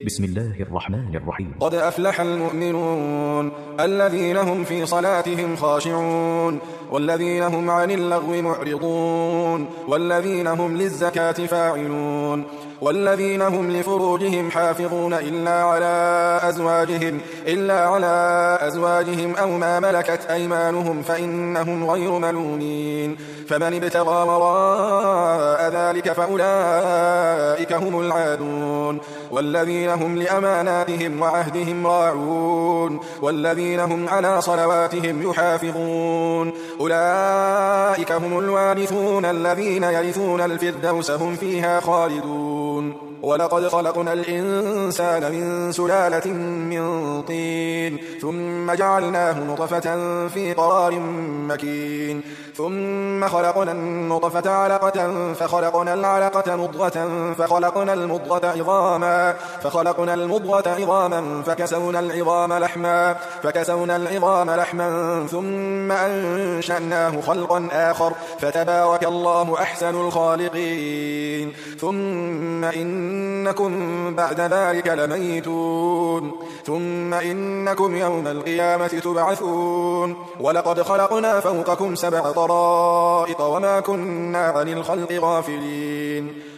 بسم الله الرحمن الرحيم. قد أفلح المؤمنون الذين هم في صلاتهم خاشعون والذين هم عن اللغو معرضون والذين هم للزكاة فاعلون والذين هم لفروجهم حافظون إلا على أزواجهم أو ما ملكت أيمانهم فإنهم غير ملومين. فمن ابتغى وراء ذلك فأولئك هم العادون والذين هم لأماناتهم وعهدهم راعون والذين هم على صلواتهم يحافظون أولئك هم الوارثون الذين يرثون الفردوس هم فيها خالدون. ولقد خلقنا الإنسان من سلالة من طين ثم جعلناه نطفة في قرار مكين ثم خلقنا النطفة علقة فخلقنا العلقة مضغة فخلقنا المضغة عظاما فكسونا العظام لحما ثم أنشأناه خلقا آخر فتبارك الله أحسن الخالقين. ثم إنكم بعد ذلك لميتون ثم إنكم يوم القيامة تبعثون. ولقد خلقنا فوقكم 7 طرائق وما كنا عن الخلق غافلين.